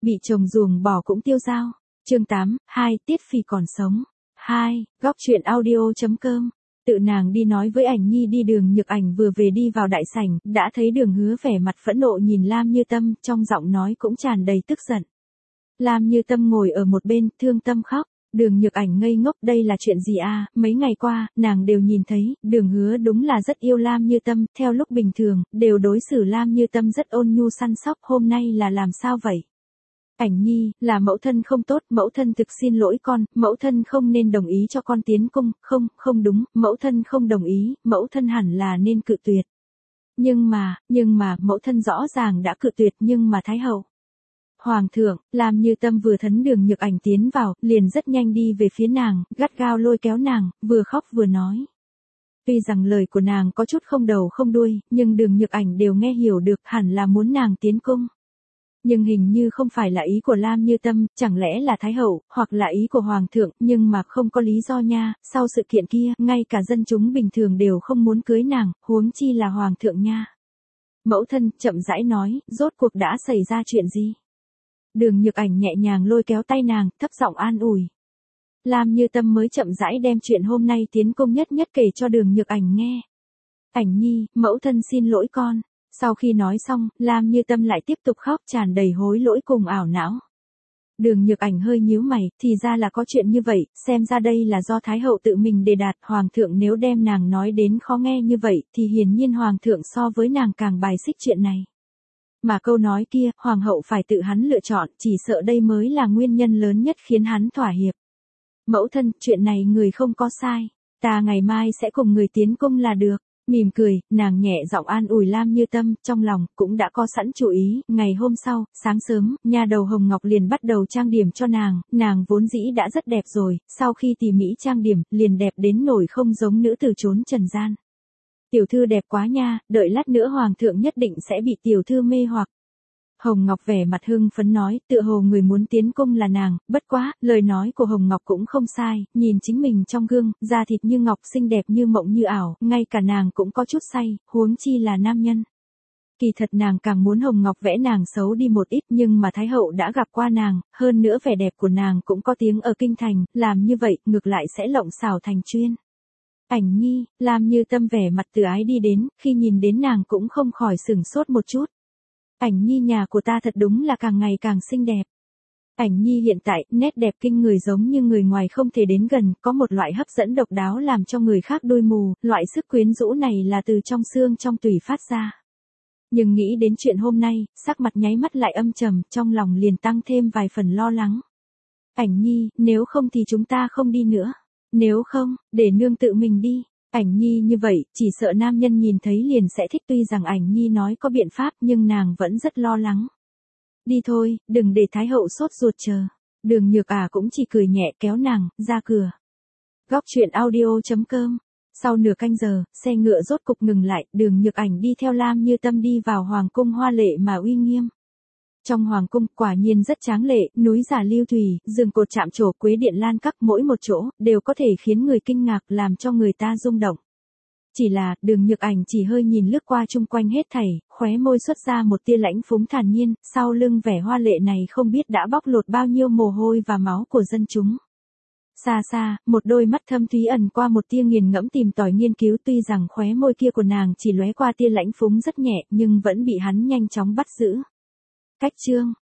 bị chồng ruồng bỏ cũng tiêu dao. Chương 8, 2, Tiết Phỉ còn sống. 2, góc truyện audio.com. Tự nàng đi nói với Ảnh Nhi đi. Đường Nhược Ảnh vừa về đi vào đại sảnh, đã thấy Đường Hứa vẻ mặt phẫn nộ nhìn Lam Như Tâm, trong giọng nói cũng tràn đầy tức giận. Lam Như Tâm ngồi ở một bên, thương tâm khóc. Đường Nhược Ảnh ngây ngốc, đây là chuyện gì à, mấy ngày qua, nàng đều nhìn thấy, Đường Hứa đúng là rất yêu Lam Như Tâm, theo lúc bình thường, đều đối xử Lam Như Tâm rất ôn nhu săn sóc, hôm nay là làm sao vậy? Ảnh Nhi, là mẫu thân không tốt, mẫu thân thực xin lỗi con, mẫu thân không nên đồng ý cho con tiến cung, không đúng, mẫu thân không đồng ý, mẫu thân hẳn là nên cự tuyệt. Nhưng mà, mẫu thân rõ ràng đã cự tuyệt nhưng mà Thái hậu. Hoàng thượng, Lam Như Tâm vừa thấn Đường Nhược Ảnh tiến vào, liền rất nhanh đi về phía nàng, gắt gao lôi kéo nàng, vừa khóc vừa nói. Tuy rằng lời của nàng có chút không đầu không đuôi, nhưng Đường Nhược Ảnh đều nghe hiểu được, hẳn là muốn nàng tiến cung. Nhưng hình như không phải là ý của Lam Như Tâm, chẳng lẽ là Thái hậu, hoặc là ý của Hoàng thượng, nhưng mà không có lý do nha, sau sự kiện kia, ngay cả dân chúng bình thường đều không muốn cưới nàng, huống chi là Hoàng thượng nha. Mẫu thân, chậm rãi nói, rốt cuộc đã xảy ra chuyện gì? Đường Nhược Ảnh nhẹ nhàng lôi kéo tay nàng, thấp giọng an ủi. Lam Như Tâm mới chậm rãi đem chuyện hôm nay tiến cung nhất kể cho Đường Nhược Ảnh nghe. Ảnh Nhi, mẫu thân xin lỗi con. Sau khi nói xong, Lam Như Tâm lại tiếp tục khóc tràn đầy hối lỗi cùng ảo não. Đường Nhược Ảnh hơi nhíu mày, thì ra là có chuyện như vậy, xem ra đây là do Thái hậu tự mình đề đạt. Hoàng thượng nếu đem nàng nói đến khó nghe như vậy, thì hiển nhiên Hoàng thượng so với nàng càng bài xích chuyện này. Mà câu nói kia, Hoàng hậu phải tự hắn lựa chọn, chỉ sợ đây mới là nguyên nhân lớn nhất khiến hắn thỏa hiệp. Mẫu thân, chuyện này người không có sai, ta ngày mai sẽ cùng người tiến cung là được. Mỉm cười, nàng nhẹ giọng an ủi Lam Như Tâm, trong lòng cũng đã có sẵn chủ ý. Ngày hôm sau, sáng sớm, nha đầu Hồng Ngọc liền bắt đầu trang điểm cho nàng vốn dĩ đã rất đẹp rồi, sau khi tỉ mỉ trang điểm, liền đẹp đến nổi không giống nữ tử trốn trần gian. Tiểu thư đẹp quá nha, đợi lát nữa Hoàng thượng nhất định sẽ bị tiểu thư mê hoặc. Hồng Ngọc vẻ mặt hưng phấn nói, tựa hồ người muốn tiến cung là nàng, bất quá, lời nói của Hồng Ngọc cũng không sai, nhìn chính mình trong gương, da thịt như ngọc xinh đẹp như mộng như ảo, ngay cả nàng cũng có chút say, huống chi là nam nhân. Kỳ thật nàng càng muốn Hồng Ngọc vẽ nàng xấu đi một ít nhưng mà Thái hậu đã gặp qua nàng, hơn nữa vẻ đẹp của nàng cũng có tiếng ở kinh thành, làm như vậy, ngược lại sẽ lộng xảo thành chuyên. Ảnh Nhi, Lam Như Tâm vẻ mặt từ ái đi đến, khi nhìn đến nàng cũng không khỏi sửng sốt một chút. Ảnh Nhi nhà của ta thật đúng là càng ngày càng xinh đẹp. Ảnh Nhi hiện tại, nét đẹp kinh người giống như người ngoài không thể đến gần, có một loại hấp dẫn độc đáo làm cho người khác đôi mù, loại sức quyến rũ này là từ trong xương trong tủy phát ra. Nhưng nghĩ đến chuyện hôm nay, sắc mặt nháy mắt lại âm trầm, trong lòng liền tăng thêm vài phần lo lắng. Ảnh Nhi, nếu không thì chúng ta không đi nữa. Nếu không, để nương tự mình đi. Ảnh Nhi như vậy, chỉ sợ nam nhân nhìn thấy liền sẽ thích, tuy rằng Ảnh Nhi nói có biện pháp nhưng nàng vẫn rất lo lắng. Đi thôi, đừng để Thái hậu sốt ruột chờ. Đường Nhược cũng chỉ cười nhẹ kéo nàng, ra cửa. Góc truyện audio.com. Sau nửa canh giờ, xe ngựa rốt cục ngừng lại, Đường Nhược Ảnh đi theo Lam Như Tâm đi vào hoàng cung hoa lệ mà uy nghiêm. Trong hoàng cung, quả nhiên rất tráng lệ, núi giả lưu thủy, giường cột chạm trổ, quế điện lan các, mỗi một chỗ, đều có thể khiến người kinh ngạc, làm cho người ta rung động. Chỉ là, Đường Nhược Ảnh chỉ hơi nhìn lướt qua chung quanh hết thảy, khóe môi xuất ra một tia lãnh phúng thản nhiên, sau lưng vẻ hoa lệ này không biết đã bóc lột bao nhiêu mồ hôi và máu của dân chúng. Xa xa, một đôi mắt thâm thúy ẩn qua một tia nghiền ngẫm tìm tòi nghiên cứu, tuy rằng khóe môi kia của nàng chỉ lóe qua tia lãnh phúng rất nhẹ, nhưng vẫn bị hắn nhanh chóng bắt giữ. Cách chương